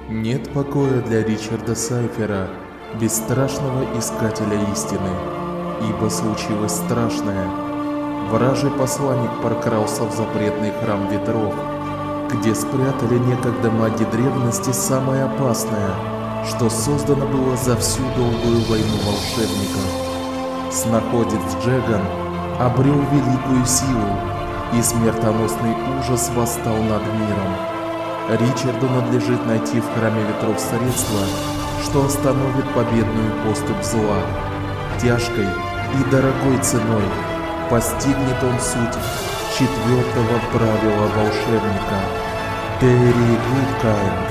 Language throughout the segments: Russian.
Нет покоя для Ричарда Сайфера, бесстрашного искателя истины, ибо случилось страшное. Вражий посланник прокрался в запретный храм ветров, где спрятали некогда маги древности самое опасное, что создано было за всю долгую войну волшебников. Снаходец Джеган обрел великую силу, и смертоносный ужас восстал над миром. Ричарду надлежит найти в храме ветров средства, что остановит победную поступь зла. Тяжкой и дорогой ценой постигнет он суть четвертого правила волшебника. Терри Гудкайнд.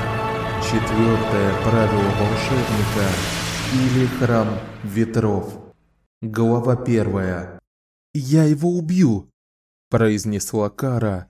Четвертое правило волшебника или храм ветров. Глава 1. «Я его убью!» – произнесла Кара.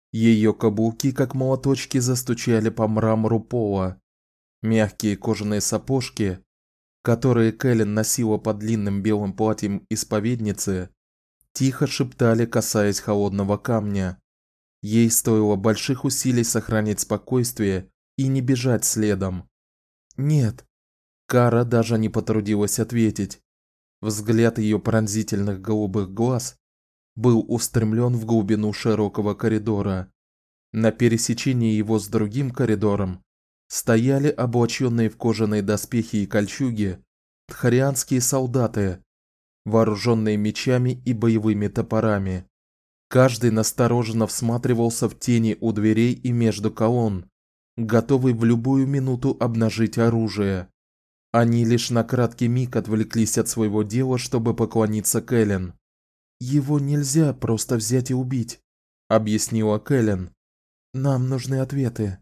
Ее каблуки, как молоточки, застучали по мрамору пола. Мягкие кожаные сапожки, которые Кэлен носила под длинным белым платьем исповедницы, тихо шептали, касаясь холодного камня. Ей стоило больших усилий сохранить спокойствие и не бежать следом. «Нет». Кара даже не потрудилась ответить. Взгляд ее пронзительных голубых глаз был устремлен в глубину широкого коридора. На пересечении его с другим коридором стояли облаченные в кожаные доспехи и кольчуги тхарианские солдаты, вооруженные мечами и боевыми топорами. Каждый настороженно всматривался в тени у дверей и между колонн, готовый в любую минуту обнажить оружие. Они лишь на краткий миг отвлеклись от своего дела, чтобы поклониться Кэлен. «Его нельзя просто взять и убить», – объяснила Кэлен. «Нам нужны ответы».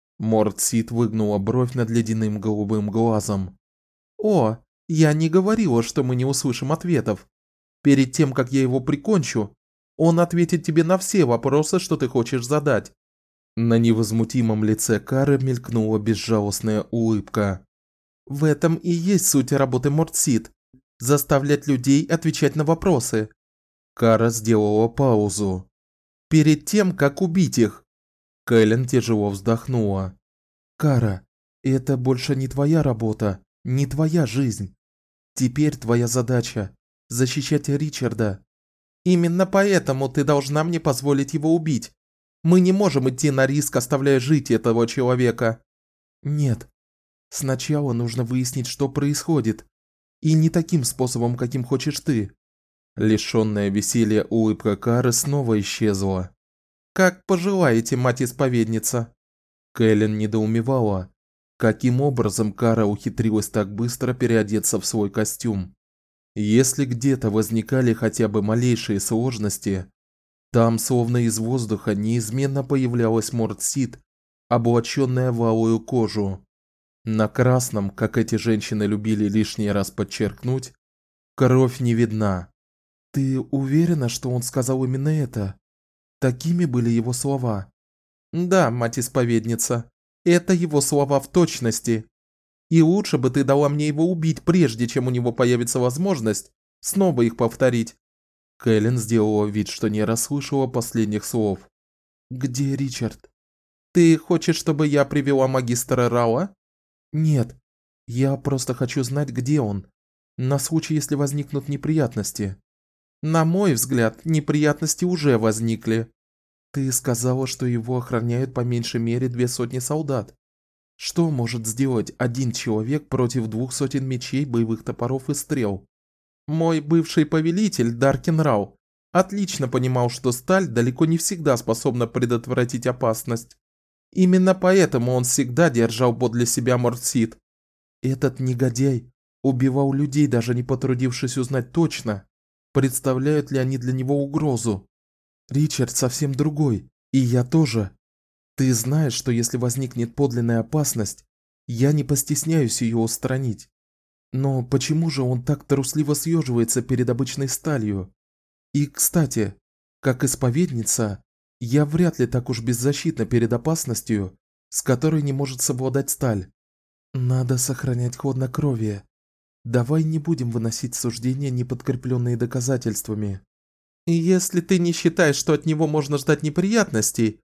Мортсид выгнула бровь над ледяным голубым глазом. «О, я не говорила, что мы не услышим ответов. Перед тем, как я его прикончу, он ответит тебе на все вопросы, что ты хочешь задать». На невозмутимом лице Кары мелькнула безжалостная улыбка. «В этом и есть суть работы Мортсид – заставлять людей отвечать на вопросы». Кара сделала паузу. «Перед тем, как убить их». Кэлен тяжело вздохнула. «Кара, это больше не твоя работа, не твоя жизнь. Теперь твоя задача – защищать Ричарда. Именно поэтому ты должна мне позволить его убить. Мы не можем идти на риск, оставляя жить этого человека». «Нет. Сначала нужно выяснить, что происходит. И не таким способом, каким хочешь ты». Лишённая веселья улыбка Кары снова исчезла. «Как пожелаете, мать-исповедница». Кэлен недоумевала, каким образом Кара ухитрилась так быстро переодеться в свой костюм. Если где-то возникали хотя бы малейшие сложности, там, словно из воздуха, неизменно появлялась Мортсид, облачённая в алую кожу. На красном, как эти женщины любили лишний раз подчеркнуть, кровь не видна. «Ты уверена, что он сказал именно это? Такими были его слова?» «Да, мать-исповедница, это его слова в точности. И лучше бы ты дала мне его убить, прежде чем у него появится возможность снова их повторить». Кэлен сделала вид, что не расслышала последних слов. «Где Ричард?» «Ты хочешь, чтобы я привела магистра Рауа?» «Нет, я просто хочу знать, где он, на случай, если возникнут неприятности». «На мой взгляд, неприятности уже возникли. Ты сказала, что его охраняют по меньшей мере 200 солдат. Что может сделать один человек против 200 мечей, боевых топоров и стрел?» «Мой бывший повелитель, Даркин Рау, отлично понимал, что сталь далеко не всегда способна предотвратить опасность. Именно поэтому он всегда держал подле себя Мортсид». «Этот негодяй убивал людей, даже не потрудившись узнать точно, представляют ли они для него угрозу. Ричард совсем другой, и я тоже. Ты знаешь, что если возникнет подлинная опасность, я не постесняюсь ее устранить. Но почему же он так трусливо съеживается перед обычной сталью? И, кстати, как исповедница, я вряд ли так уж беззащитна перед опасностью, с которой не может совладать сталь. Надо сохранять хладнокровие. Давай не будем выносить суждения, не подкрепленные доказательствами». «Если ты не считаешь, что от него можно ждать неприятностей,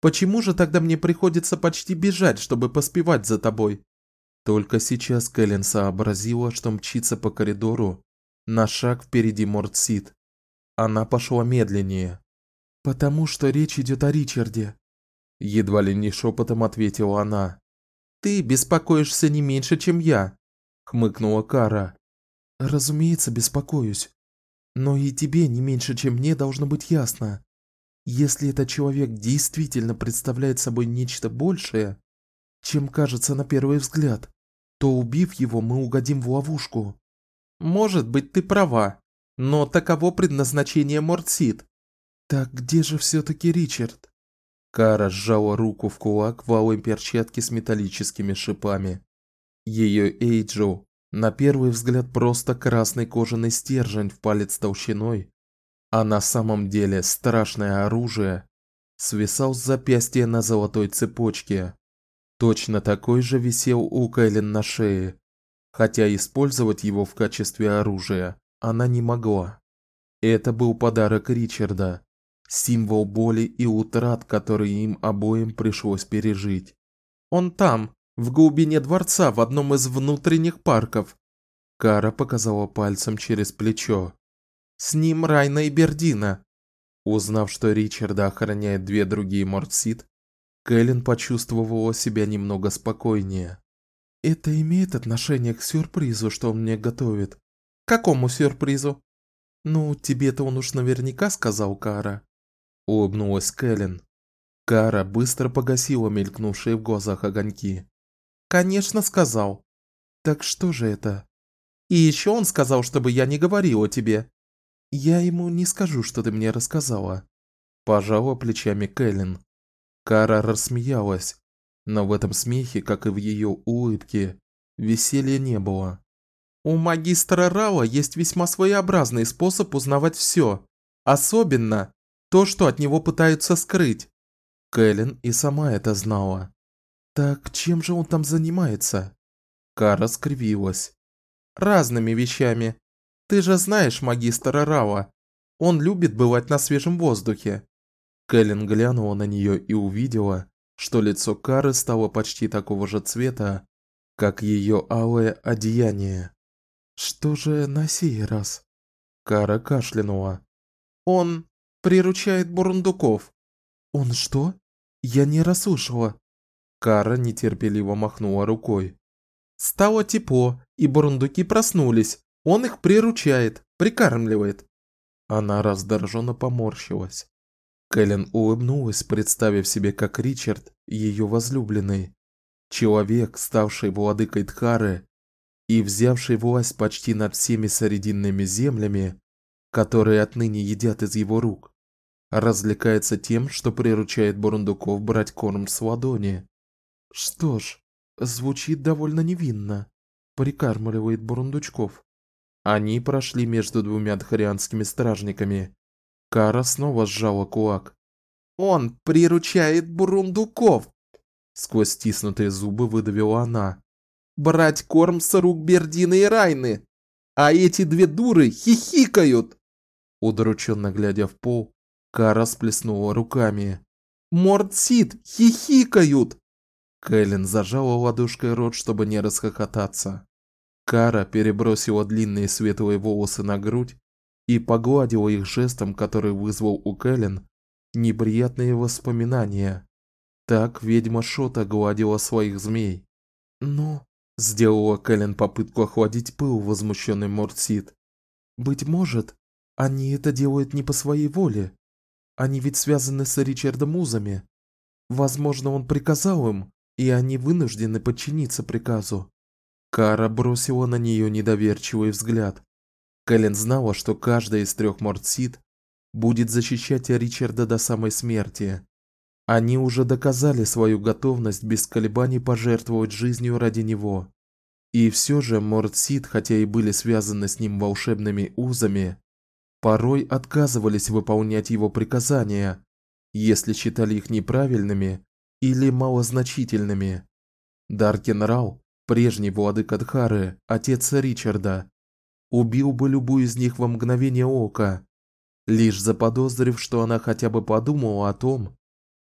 Почему же тогда мне приходится почти бежать, чтобы поспевать за тобой? Только сейчас Кэлен сообразила, что мчится по коридору на шаг впереди Мортсид. Она пошла медленнее. «Потому что речь идет о Ричарде», — едва ли не шепотом ответила она. «Ты беспокоишься не меньше, чем я», — хмыкнула Кара. «Разумеется, беспокоюсь. Но и тебе не меньше, чем мне, должно быть ясно. Если этот человек действительно представляет собой нечто большее, чем кажется на первый взгляд, то, убив его, мы угодим в ловушку». «Может быть, ты права, но таково предназначение Мортсид». «Так где же все-таки Ричард?» Кара сжала руку в кулак в алой перчатке с металлическими шипами. Ее Эйджел, на первый взгляд просто красный кожаный стержень в палец толщиной, а на самом деле страшное оружие, свисал с запястья на золотой цепочке. Точно такой же висел у Кэлен на шее, хотя использовать его в качестве оружия она не могла. Это был подарок Ричарда. Символ боли и утрат, которые им обоим пришлось пережить. «Он там, в глубине дворца, в одном из внутренних парков», — Кара показала пальцем через плечо. «С ним Райна и Бердина». Узнав, что Ричарда охраняет две другие Мортсид, Кэлен почувствовала себя немного спокойнее. «Это имеет отношение к сюрпризу, что он мне готовит?» «К какому сюрпризу?» «Ну, тебе-то он уж наверняка сказал, Кара», — улыбнулась Кэлен. Кара быстро погасила мелькнувшие в глазах огоньки. «Конечно, сказал». «Так что же это?» «И еще он сказал, чтобы я не говорила тебе». «Я ему не скажу, что ты мне рассказала», — пожала плечами Кэлен. Кара рассмеялась, но в этом смехе, как и в ее улыбке, веселья не было. «У магистра Рауа есть весьма своеобразный способ узнавать все, особенно то, что от него пытаются скрыть». Кэлен и сама это знала. «Так чем же он там занимается?» Кара скривилась. «Разными вещами. Ты же знаешь магистра Рауа. Он любит бывать на свежем воздухе». Кэлен глянула на нее и увидела, что лицо Кары стало почти такого же цвета, как ее алое одеяние. «Что же на сей раз?» Кара кашлянула. «Он приручает бурундуков». «Он что? Я не расслышала». Кара нетерпеливо махнула рукой. «Стало тепло, и бурундуки проснулись. Он их приручает, прикармливает». Она раздраженно поморщилась. Кэлен улыбнулась, представив себе, как Ричард, ее возлюбленный, человек, ставший владыкой Дхары и взявший власть почти над всеми срединными землями, которые отныне едят из его рук, развлекается тем, что приручает бурундуков брать корм с ладони. Что ж, звучит довольно невинно. Прикармливает бурундучков. Они прошли между двумя дхарианскими стражниками. Кара снова сжала кулак. «Он приручает бурундуков!» Сквозь стиснутые зубы выдавила она. «Брать корм с рук Бердины и Райны! А эти две дуры хихикают!» Удрученно глядя в пол, Кара сплеснула руками. «Мортсид хихикают!» Кэлен зажала ладошкой рот, чтобы не расхохотаться. Кара перебросила длинные светлые волосы на грудь и погладила их жестом, который вызвал у Кэлен неприятные воспоминания. Так ведьма Шота гладила своих змей. «Ну...» — сделала Кэлен попытку охладить пыл возмущенный Мортсид. «Быть может, они это делают не по своей воле. Они ведь связаны с Ричардом узами. Возможно, он приказал им, и они вынуждены подчиниться приказу». Кара бросила на нее недоверчивый взгляд. Кэлен знала, что каждая из трех Мортсид будет защищать Ричарда до самой смерти. Они уже доказали свою готовность без колебаний пожертвовать жизнью ради него. И все же Мортсид, хотя и были связаны с ним волшебными узами, порой отказывались выполнять его приказания, если считали их неправильными или малозначительными. Даркен Рау, прежний владыка Дхары, отец Ричарда, убил бы любую из них во мгновение ока, лишь заподозрив, что она хотя бы подумала о том,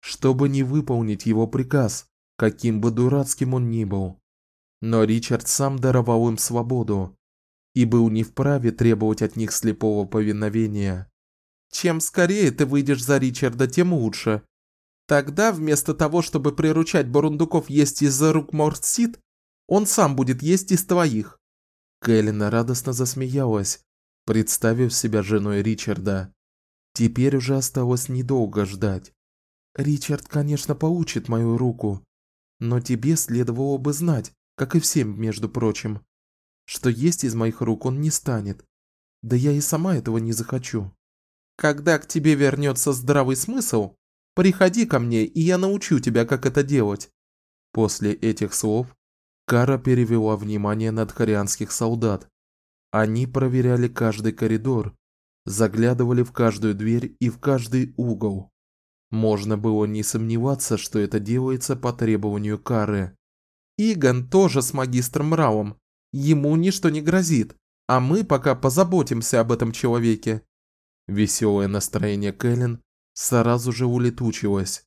чтобы не выполнить его приказ, каким бы дурацким он ни был. Но Ричард сам даровал им свободу и был не вправе требовать от них слепого повиновения. Чем скорее ты выйдешь за Ричарда, тем лучше. Тогда вместо того, чтобы приручать бурундуков есть из-за рук Мортсид, он сам будет есть из твоих. Кэлен радостно засмеялась, представив себя женой Ричарда. Теперь уже осталось недолго ждать. Ричард, конечно, получит мою руку, но тебе следовало бы знать, как и всем, между прочим, что есть из моих рук он не станет. Да я и сама этого не захочу. Когда к тебе вернется здравый смысл, приходи ко мне, и я научу тебя, как это делать. После этих слов Кара перевела внимание на дхарианских солдат. Они проверяли каждый коридор, заглядывали в каждую дверь и в каждый угол. Можно было не сомневаться, что это делается по требованию Кары. Иган тоже с магистром Рауом. Ему ничто не грозит, а мы пока позаботимся об этом человеке. Веселое настроение Кэлен сразу же улетучилось.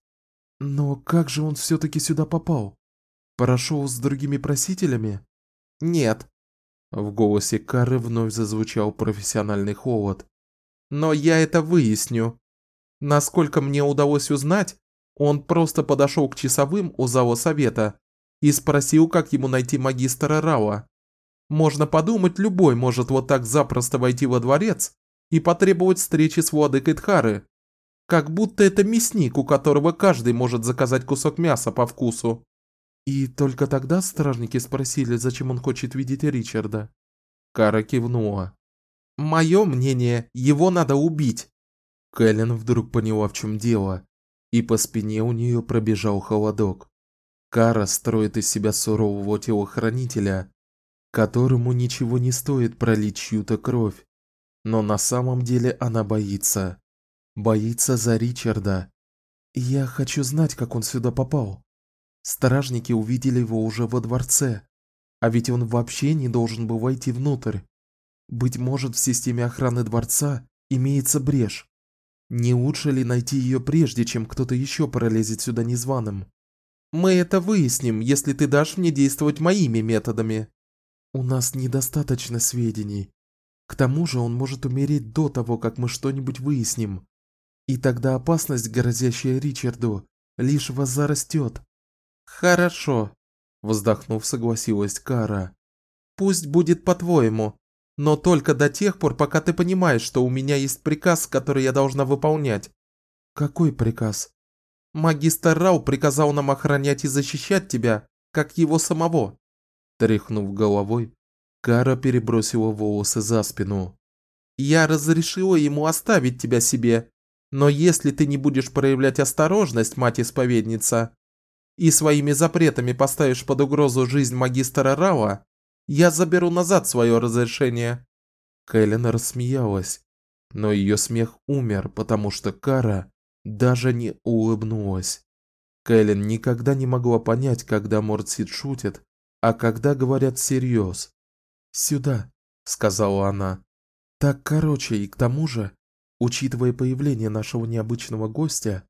Но как же он все-таки сюда попал? Прошел с другими просителями? Нет. В голосе Кары вновь зазвучал профессиональный холод. Но я это выясню. Насколько мне удалось узнать, он просто подошел к часовым у зала совета и спросил, как ему найти магистра Рауа. Можно подумать, любой может вот так запросто войти во дворец и потребовать встречи с владыкой Дхары. Как будто это мясник, у которого каждый может заказать кусок мяса по вкусу. И только тогда стражники спросили, зачем он хочет видеть Ричарда. Кара кивнула. Мое мнение, его надо убить. Кэлен вдруг поняла, в чем дело, и по спине у нее пробежал холодок. Кара строит из себя сурового телохранителя, которому ничего не стоит пролить чью-то кровь. Но на самом деле она боится. Боится за Ричарда. Я хочу знать, как он сюда попал. Стражники увидели его уже во дворце, а ведь он вообще не должен был войти внутрь. Быть может, в системе охраны дворца имеется брешь. Не лучше ли найти ее прежде, чем кто-то еще пролезет сюда незваным? Мы это выясним, если ты дашь мне действовать моими методами. У нас недостаточно сведений. К тому же он может умереть до того, как мы что-нибудь выясним. И тогда опасность, грозящая Ричарду, лишь возрастет. Хорошо, вздохнув, согласилась Кара. Пусть будет по-твоему, но только до тех пор, пока ты понимаешь, что у меня есть приказ, который я должна выполнять. Какой приказ? Магистр Рау приказал нам охранять и защищать тебя, как его самого. Тряхнув головой, Кара перебросила волосы за спину. Я разрешила ему оставить тебя себе, но если ты не будешь проявлять осторожность, мать-исповедница, и своими запретами поставишь под угрозу жизнь магистра Рауа, я заберу назад свое разрешение. Кэлен рассмеялась, но ее смех умер, потому что Кара даже не улыбнулась. Кэлен никогда не могла понять, когда Мортсид шутит, а когда говорят всерьез. «Сюда», — сказала она. «Так короче, и к тому же, учитывая появление нашего необычного гостя,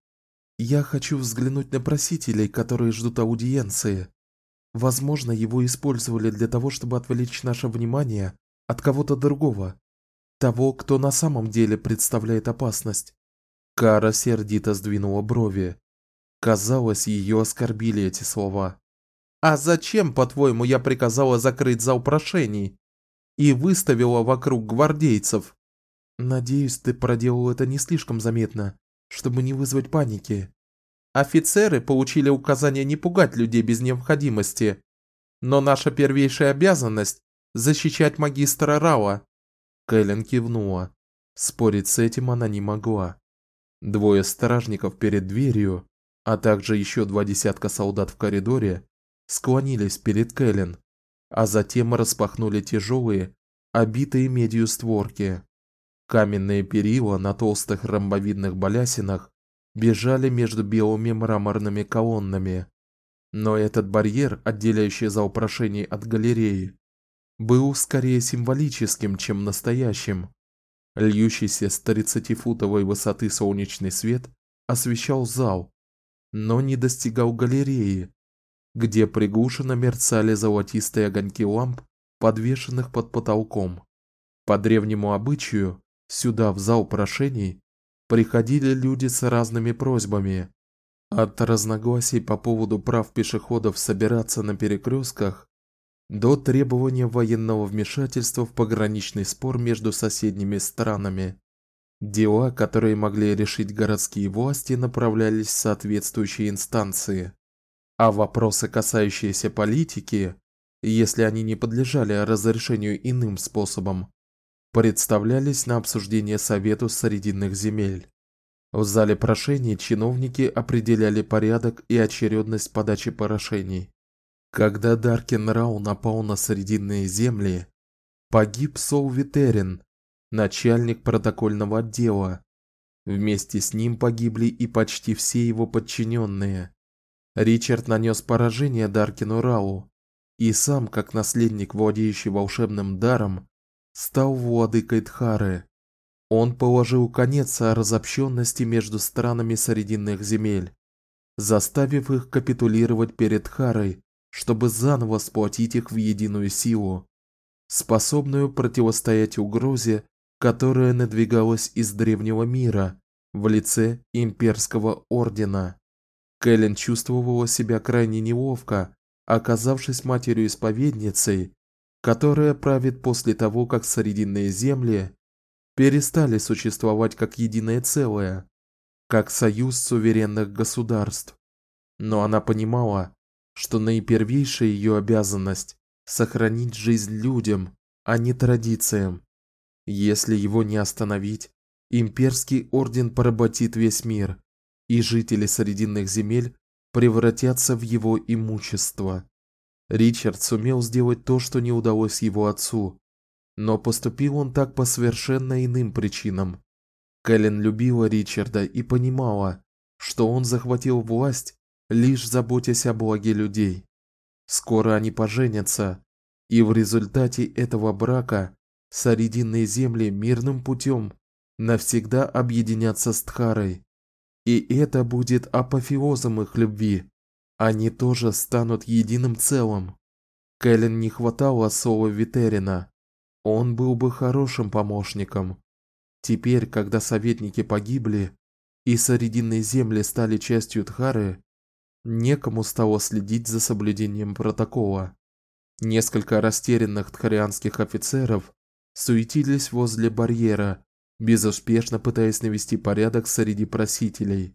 я хочу взглянуть на просителей, которые ждут аудиенции. Возможно, его использовали для того, чтобы отвлечь наше внимание от кого-то другого, того, кто на самом деле представляет опасность». Кара сердито сдвинула брови. Казалось, ее оскорбили эти слова. «А зачем, по-твоему, я приказала закрыть зал прошений и выставила вокруг гвардейцев?» «Надеюсь, ты проделал это не слишком заметно, чтобы не вызвать паники». «Офицеры получили указание не пугать людей без необходимости, но наша первейшая обязанность – защищать магистра Рауа». Кэлен кивнула. Спорить с этим она не могла. Двое стражников перед дверью, а также еще 2 десятка солдат в коридоре, склонились перед Кэлен, а затем распахнули тяжелые, обитые медью створки. Каменные перила на толстых ромбовидных балясинах бежали между белыми мраморными колоннами. Но этот барьер, отделяющий зал прошений от галереи, был скорее символическим, чем настоящим. Льющийся с 30-футовой высоты солнечный свет освещал зал, но не достигал галереи, где приглушенно мерцали золотистые огоньки ламп, подвешенных под потолком. По древнему обычаю, сюда, в зал прошений, приходили люди с разными просьбами, от разногласий по поводу прав пешеходов собираться на перекрестках до требования военного вмешательства в пограничный спор между соседними странами. Дела, которые могли решить городские власти, направлялись в соответствующие инстанции, а вопросы, касающиеся политики, если они не подлежали разрешению иным способом, представлялись на обсуждение Совету Срединных земель. В зале прошений чиновники определяли порядок и очередность подачи прошений. Когда Даркен Рау напал на Срединные земли, погиб Сол Витерин, начальник протокольного отдела. Вместе с ним погибли и почти все его подчиненные. Ричард нанес поражение Даркену Рау и сам, как наследник, владеющий волшебным даром, стал владыкой Дхары. Он положил конец разобщенности между странами Срединных земель, заставив их капитулировать перед Дхарой, чтобы заново сплотить их в единую силу, способную противостоять угрозе, которая надвигалась из древнего мира в лице имперского ордена. Кэлен чувствовала себя крайне неловко, оказавшись матерью-исповедницей, которая правит после того, как Срединные земли перестали существовать как единое целое, как союз суверенных государств. Но она понимала, что наипервейшая ее обязанность сохранить жизнь людям, а не традициям. Если его не остановить, имперский орден поработит весь мир, и жители Срединных земель превратятся в его имущество. Ричард сумел сделать то, что не удалось его отцу, но поступил он так по совершенно иным причинам. Кэлен любила Ричарда и понимала, что он захватил власть, лишь заботясь о благе людей. Скоро они поженятся, и в результате этого брака Срединные земли мирным путем навсегда объединятся с Дхарой. И это будет апофеозом их любви. Они тоже станут единым целым. Кэлен не хватало Сола Витерина. Он был бы хорошим помощником. Теперь, когда советники погибли и Срединные земли стали частью Дхары, некому стало следить за соблюдением протокола. Несколько растерянных дхарианских офицеров суетились возле барьера, безуспешно пытаясь навести порядок среди просителей.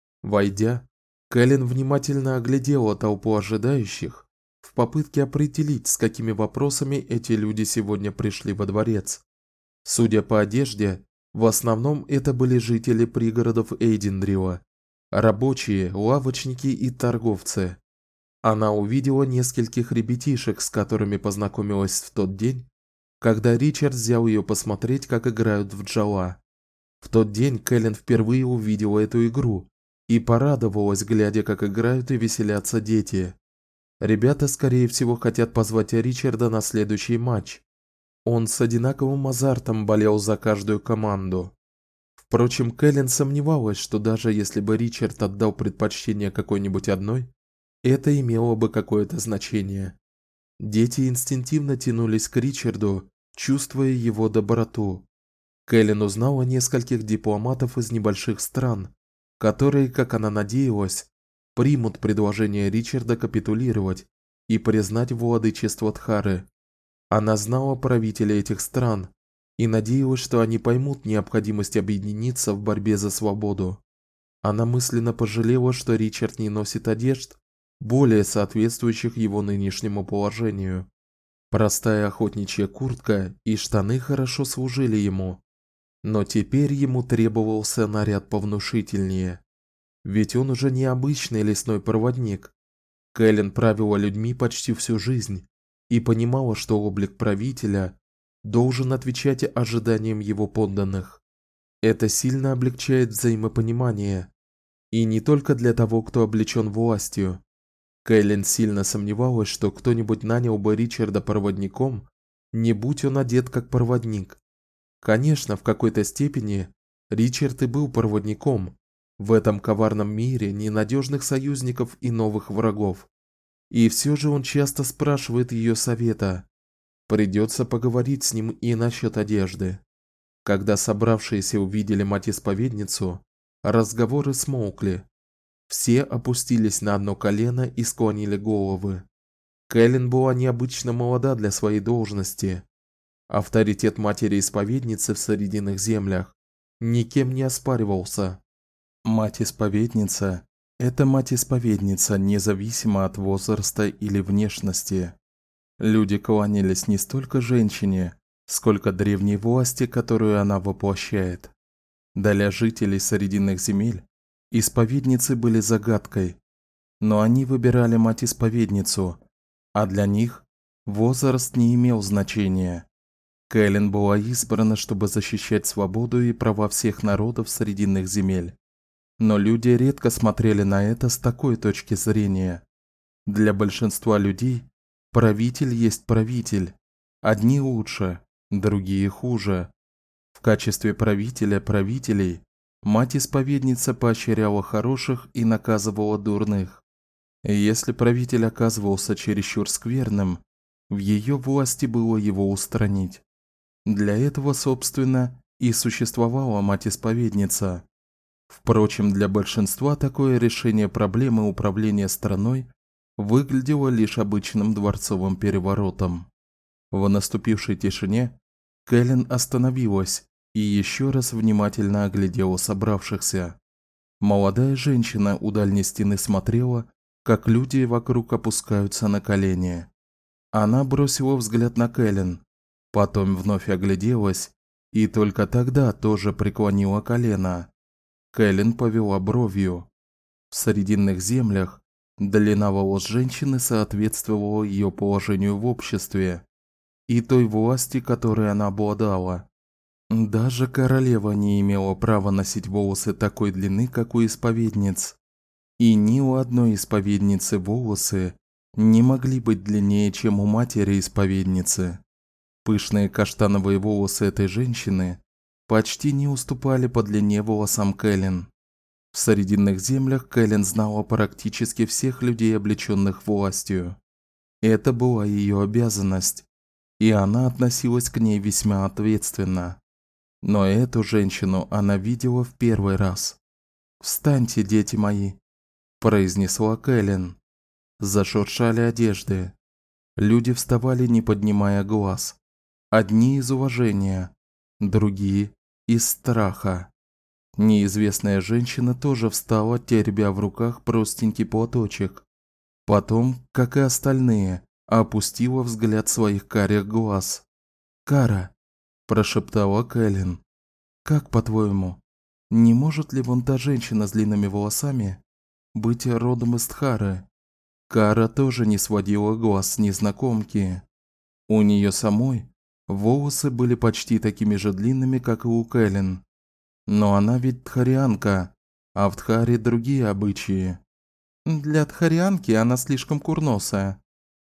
Войдя, Кэлен внимательно оглядела толпу ожидающих в попытке определить, с какими вопросами эти люди сегодня пришли во дворец. Судя по одежде, в основном это были жители пригородов Эйдендрила, рабочие, лавочники и торговцы. Она увидела нескольких ребятишек, с которыми познакомилась в тот день, когда Ричард взял ее посмотреть, как играют в джала. В тот день Кэлен впервые увидела эту игру и порадовалась, глядя, как играют и веселятся дети. Ребята, скорее всего, хотят позвать Ричарда на следующий матч. Он с одинаковым азартом болел за каждую команду. Впрочем, Кэлен сомневалась, что даже если бы Ричард отдал предпочтение какой-нибудь одной, это имело бы какое-то значение. Дети инстинктивно тянулись к Ричарду, чувствуя его доброту. Кэлен узнала нескольких дипломатов из небольших стран, которые, как она надеялась, примут предложение Ричарда капитулировать и признать владычество Дхары. Она знала правителей этих стран и надеялась, что они поймут необходимость объединиться в борьбе за свободу. Она мысленно пожалела, что Ричард не носит одежд, более соответствующих его нынешнему положению. Простая охотничья куртка и штаны хорошо служили ему, но теперь ему требовался наряд повнушительнее. Ведь он уже не обычный лесной проводник. Кэлен правила людьми почти всю жизнь и понимала, что облик правителя должен отвечать ожиданиям его подданных. Это сильно облегчает взаимопонимание, и не только для того, кто облечен властью. Кэлен сильно сомневалась, что кто-нибудь нанял бы Ричарда проводником, не будь он одет как проводник. Конечно, в какой-то степени Ричард и был проводником, В этом коварном мире ненадежных союзников и новых врагов. И все же он часто спрашивает ее совета. Придется поговорить с ним и насчет одежды. Когда собравшиеся увидели мать-исповедницу, разговоры смолкли. Все опустились на одно колено и склонили головы. Кэлен была необычно молода для своей должности. Авторитет матери-исповедницы в Срединных землях никем не оспаривался. Мать-исповедница – это мать-исповедница, независимо от возраста или внешности. Люди кланялись не столько женщине, сколько древней власти, которую она воплощает. Для жителей Срединных земель исповедницы были загадкой, но они выбирали мать-исповедницу, а для них возраст не имел значения. Кэлен была избрана, чтобы защищать свободу и права всех народов Срединных земель. Но люди редко смотрели на это с такой точки зрения. Для большинства людей правитель есть правитель. Одни лучше, другие хуже. В качестве правителя правителей мать-исповедница поощряла хороших и наказывала дурных. Если правитель оказывался чересчур скверным, в ее власти было его устранить. Для этого, собственно, и существовала мать-исповедница. Впрочем, для большинства такое решение проблемы управления страной выглядело лишь обычным дворцовым переворотом. В наступившей тишине Кэлен остановилась и еще раз внимательно оглядела собравшихся. Молодая женщина у дальней стены смотрела, как люди вокруг опускаются на колени. Она бросила взгляд на Кэлен, потом вновь огляделась и только тогда тоже преклонила колено. Кэлен повела бровью. В Срединных землях длина волос женщины соответствовала ее положению в обществе и той власти, которой она обладала. Даже королева не имела права носить волосы такой длины, как у исповедниц. И ни у одной исповедницы волосы не могли быть длиннее, чем у матери-исповедницы. Пышные каштановые волосы этой женщины почти не уступали по длине волосам Кэлен. В Срединных землях Кэлен знала практически всех людей, облечённых властью. Это была ее обязанность, и она относилась к ней весьма ответственно. Но эту женщину она видела в первый раз. «Встаньте, дети мои», – произнесла Кэлен. Зашуршали одежды. Люди вставали, не поднимая глаз. Одни из уважения, другие из страха. Неизвестная женщина тоже встала, теребя в руках простенький платочек. Потом, как и остальные, опустила взгляд своих карих глаз. «Кара», – прошептала Кэлен, – «как по-твоему, не может ли вон та женщина с длинными волосами быть родом из Тхары?» Кара тоже не сводила глаз с незнакомки. У нее самой волосы были почти такими же длинными, как и у Кэлен. Но она ведь тхарианка, а в Тхаре другие обычаи. Для тхарианки она слишком курносая.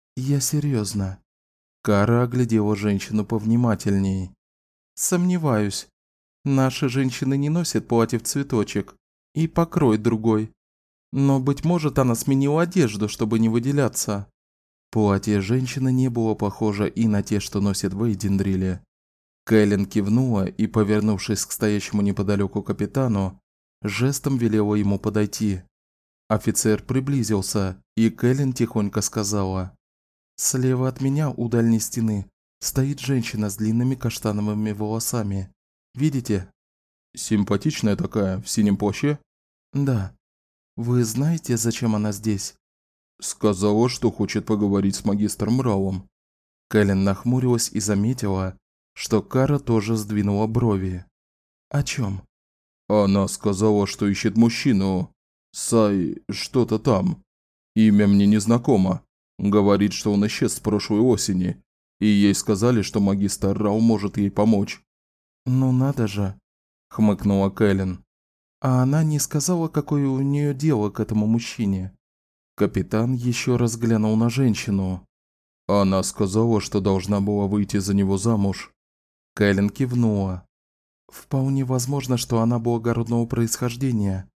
Я серьезно. Кара оглядела женщину повнимательней. Сомневаюсь. Наши женщины не носят платье в цветочек и покрой другой. Но, быть может, она сменила одежду, чтобы не выделяться. Платье женщины не было похоже и на те, что носят в Эйдендриле. Кэлен кивнула и, повернувшись к стоящему неподалеку капитану, жестом велела ему подойти. Офицер приблизился, и Кэлен тихонько сказала: «Слева от меня, у дальней стены, стоит женщина с длинными каштановыми волосами. Видите?» «Симпатичная такая, в синем плаще?» «Да. Вы знаете, зачем она здесь?» «Сказала, что хочет поговорить с магистром Раулом». Кэлен нахмурилась и заметила, что Кара тоже сдвинула брови. «О чем?» «Она сказала, что ищет мужчину. Что-то там. Имя мне незнакомо. Говорит, что он исчез с прошлой осени, и ей сказали, что магистр Раул может ей помочь». «Ну надо же», – хмыкнула Кэлен. «А она не сказала, какое у нее дело к этому мужчине?» Капитан еще раз глянул на женщину. «Она сказала, что должна была выйти за него замуж». Кэлен кивнула. «Вполне возможно, что она благородного происхождения.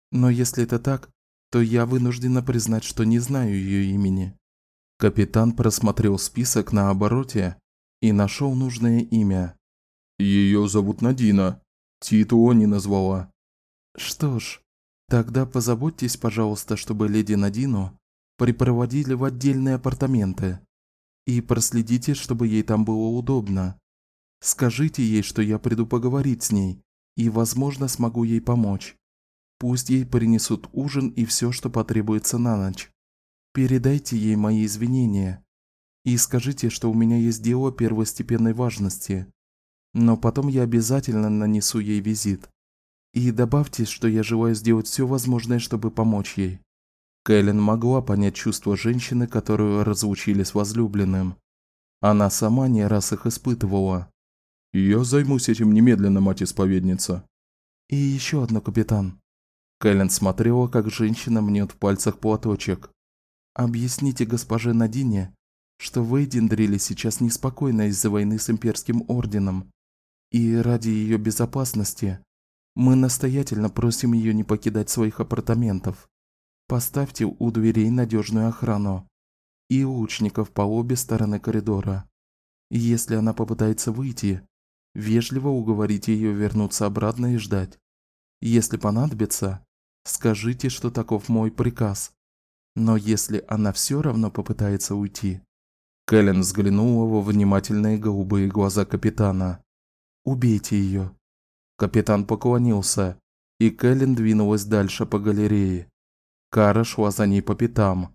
Но если это так, то я вынуждена признать, что не знаю ее имени. Капитан просмотрел список на обороте и нашел нужное имя. Ее зовут Надина. Титул не назвала. Что ж, тогда позаботьтесь, пожалуйста, чтобы леди Надину припроводили в отдельные апартаменты. И проследите, чтобы ей там было удобно. Скажите ей, что я приду поговорить с ней и, возможно, смогу ей помочь. Пусть ей принесут ужин и все, что потребуется на ночь. Передайте ей мои извинения и скажите, что у меня есть дело первостепенной важности. Но потом я обязательно нанесу ей визит. И добавьте, что я желаю сделать все возможное, чтобы помочь ей. Кэлен могла понять чувства женщины, которую разлучили с возлюбленным. Она сама не раз их испытывала. «Я займусь этим немедленно, мать-исповедница». «И еще одно, капитан». Кэлен смотрела, как женщина мнет в пальцах платочек. «Объясните госпоже Надине, что в Эйдендриле сейчас неспокойно из-за войны с Имперским Орденом. И ради ее безопасности мы настоятельно просим ее не покидать своих апартаментов. Поставьте у дверей надежную охрану и лучников по обе стороны коридора. Если она попытается выйти, вежливо уговорите ее вернуться обратно и ждать. Если понадобится, скажите, что таков мой приказ. Но если она все равно попытается уйти...» Кэлен взглянула во внимательные голубые глаза капитана. «Убейте ее». Капитан поклонился, и Кэлен двинулась дальше по галерее. Кара шла за ней по пятам.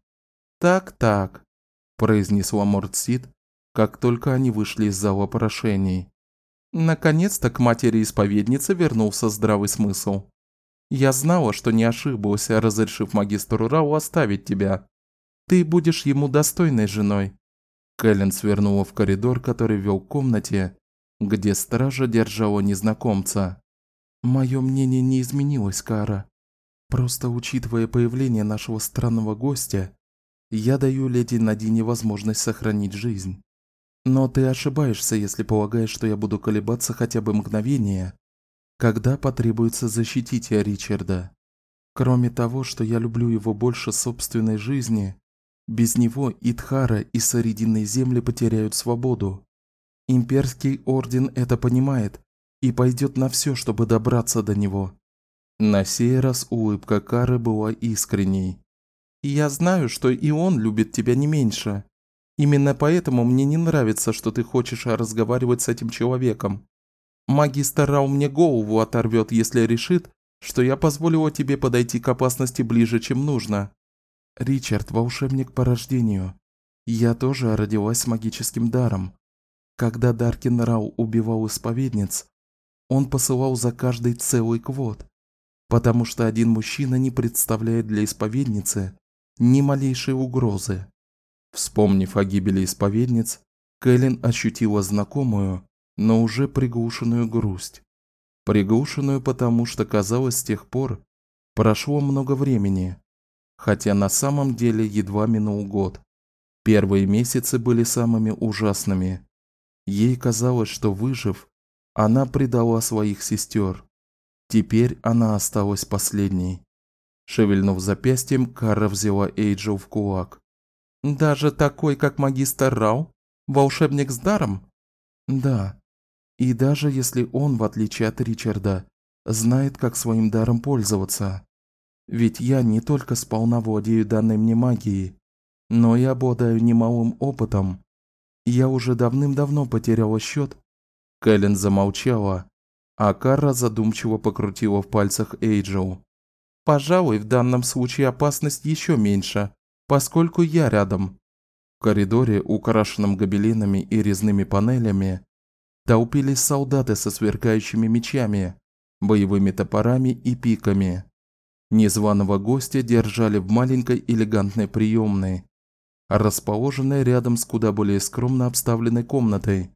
«Так», – произнесла Мортсид, как только они вышли из зала прошений. «Наконец-то к матери-исповеднице вернулся здравый смысл. Я знала, что не ошиблась, разрешив магистру Рау оставить тебя. Ты будешь ему достойной женой». Кэлен свернула в коридор, который вел к комнате, где стража держала незнакомца. «Мое мнение не изменилось, Кара. Просто учитывая появление нашего странного гостя, я даю леди Надине возможность сохранить жизнь. Но ты ошибаешься, если полагаешь, что я буду колебаться хотя бы мгновение, когда потребуется защитить Ричарда. Кроме того, что я люблю его больше собственной жизни, без него Итхара и Срединные земли потеряют свободу. Имперский орден это понимает и пойдет на все, чтобы добраться до него». На сей раз улыбка Кары была искренней. «Я знаю, что и он любит тебя не меньше. Именно поэтому мне не нравится, что ты хочешь разговаривать с этим человеком. Магистр Рау мне голову оторвет, если решит, что я позволила тебе подойти к опасности ближе, чем нужно. Ричард – волшебник по рождению. Я тоже родилась с магическим даром. Когда Даркин Рау убивал исповедниц, он посылал за каждой целый квот, потому что один мужчина не представляет для исповедницы ни малейшей угрозы». Вспомнив о гибели исповедниц, Кэлен ощутила знакомую, но уже приглушенную грусть. Приглушенную потому, что, казалось, с тех пор прошло много времени, хотя на самом деле едва минул год. Первые месяцы были самыми ужасными. Ей казалось, что, выжив, она предала своих сестер. Теперь она осталась последней. Шевельнув запястьем, Кара взяла Эйджел в кулак. «Даже такой, как магистр Рау? Волшебник с даром?» «Да. И даже если он, в отличие от Ричарда, знает, как своим даром пользоваться. Ведь я не только сполна владею данной мне магией, но и обладаю немалым опытом. Я уже давным-давно потеряла счет». Кэлен замолчала, а Кара задумчиво покрутила в пальцах Эйджел. «Пожалуй, в данном случае опасность еще меньше, поскольку я рядом». В коридоре, украшенном гобеленами и резными панелями, толпились солдаты со сверкающими мечами, боевыми топорами и пиками. Незваного гостя держали в маленькой элегантной приемной, расположенной рядом с куда более скромно обставленной комнатой,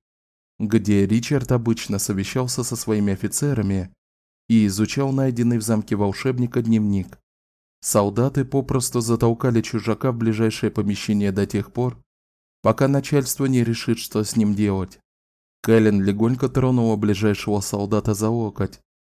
где Ричард обычно совещался со своими офицерами и изучал найденный в замке волшебника дневник. Солдаты попросту затолкали чужака в ближайшее помещение до тех пор, пока начальство не решит, что с ним делать. Кэлен легонько тронула ближайшего солдата за локоть.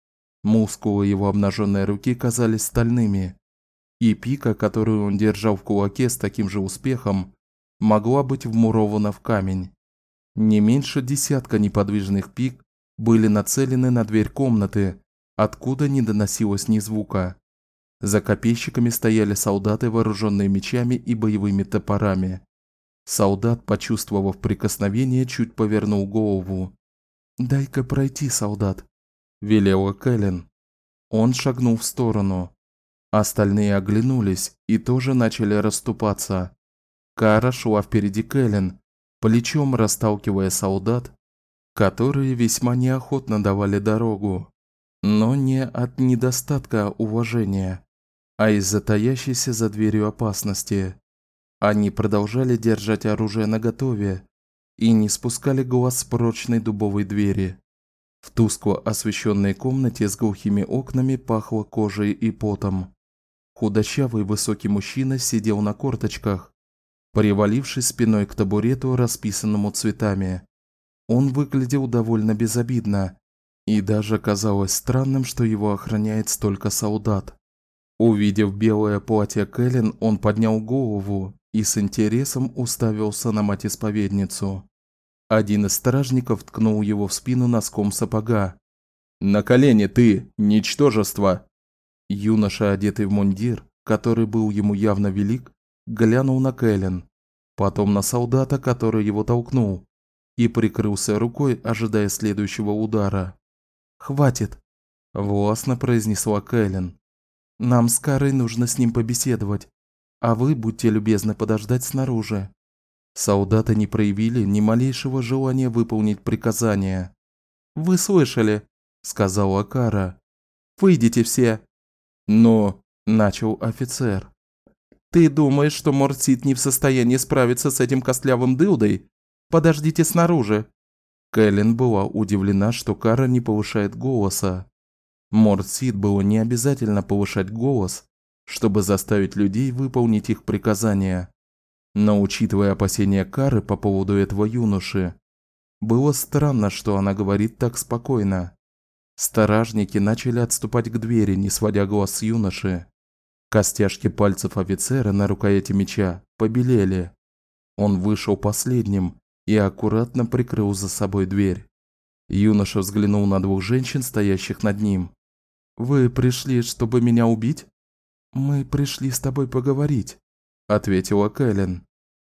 Мускулы его обнаженной руки казались стальными, и пика, которую он держал в кулаке с таким же успехом, могла быть вмурована в камень. Не меньше десятка неподвижных пик были нацелены на дверь комнаты, откуда не доносилось ни звука. За копейщиками стояли солдаты, вооруженные мечами и боевыми топорами. Солдат, почувствовав прикосновение, чуть повернул голову. «Дай-ка пройти, солдат», – велела Кэлен. Он шагнул в сторону. Остальные оглянулись и тоже начали расступаться. Кара шла впереди Кэлен, плечом расталкивая солдат, которые весьма неохотно давали дорогу, но не от недостатка уважения, а из-за таящейся за дверью опасности. Они продолжали держать оружие наготове и не спускали глаз с прочной дубовой двери. В тускло освещенной комнате с глухими окнами пахло кожей и потом. Худощавый высокий мужчина сидел на корточках, привалившись спиной к табурету, расписанному цветами. Он выглядел довольно безобидно, и даже казалось странным, что его охраняет столько солдат. Увидев белое платье Кэлен, он поднял голову и с интересом уставился на мать-исповедницу. Один из стражников ткнул его в спину носком сапога. «На колени ты, ничтожество!» Юноша, одетый в мундир, который был ему явно велик, глянул на Кэлен, потом на солдата, который его толкнул, и прикрылся рукой, ожидая следующего удара. «Хватит!» – властно произнесла Кэлен. «Нам с Карой нужно с ним побеседовать, а вы будьте любезны подождать снаружи». Солдаты не проявили ни малейшего желания выполнить приказание. «Вы слышали?» – сказала Кара. «Выйдите все!» «Но...» – начал офицер. «Ты думаешь, что Мортсид не в состоянии справиться с этим костлявым дылдой? Подождите снаружи!» Кэлен была удивлена, что Кара не повышает голоса. Мортсид было не обязательно повышать голос, чтобы заставить людей выполнить их приказания. Но учитывая опасения Кары по поводу этого юноши, было странно, что она говорит так спокойно. Стражники начали отступать к двери, не сводя глаз с юноши. Костяшки пальцев офицера на рукояти меча побелели. Он вышел последним и аккуратно прикрыл за собой дверь. Юноша взглянул на двух женщин, стоящих над ним. «Вы пришли, чтобы меня убить?» «Мы пришли с тобой поговорить», – ответила Кэлен.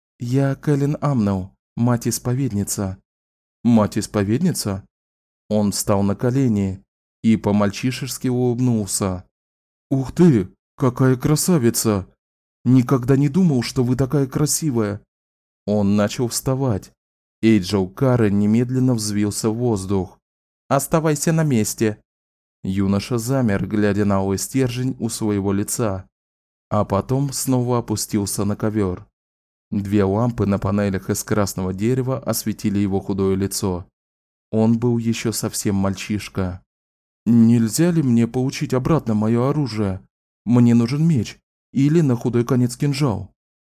«Я Кэлен Амнел, мать-исповедница». «Мать-исповедница?» Он встал на колени и по-мальчишески улыбнулся. «Ух ты, какая красавица! Никогда не думал, что вы такая красивая!» Он начал вставать. Эйджел Кары немедленно взвился в воздух. «Оставайся на месте!» Юноша замер, глядя на алый стержень у своего лица, а потом снова опустился на ковер. Две лампы на панелях из красного дерева осветили его худое лицо. Он был еще совсем мальчишка. «Нельзя ли мне получить обратно мое оружие? Мне нужен меч или на худой конец кинжал».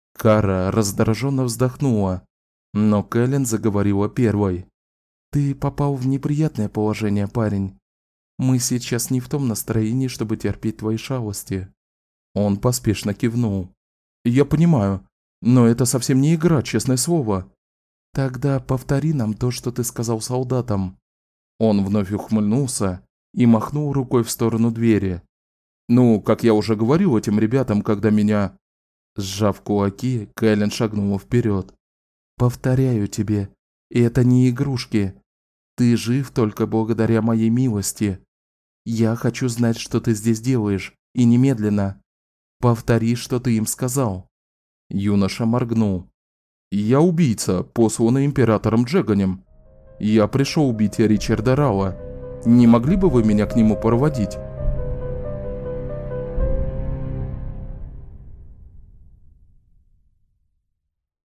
Кара раздраженно вздохнула, но Кэлен заговорила первой. «Ты попал в неприятное положение, парень. Мы сейчас не в том настроении, чтобы терпеть твои шалости». Он поспешно кивнул. «Я понимаю, но это совсем не игра, честное слово». «Тогда повтори нам то, что ты сказал солдатам». Он вновь ухмыльнулся и махнул рукой в сторону двери. «Ну, как я уже говорил этим ребятам, когда меня...» Сжав кулаки, Кэлен шагнула вперед. «Повторяю тебе, это не игрушки. Ты жив только благодаря моей милости. Я хочу знать, что ты здесь делаешь, и немедленно. Повтори, что ты им сказал». Юноша моргнул. «Я убийца, посланный императором Джеганем. Я пришел убить Ричарда Рауа. Не могли бы вы меня к нему проводить?»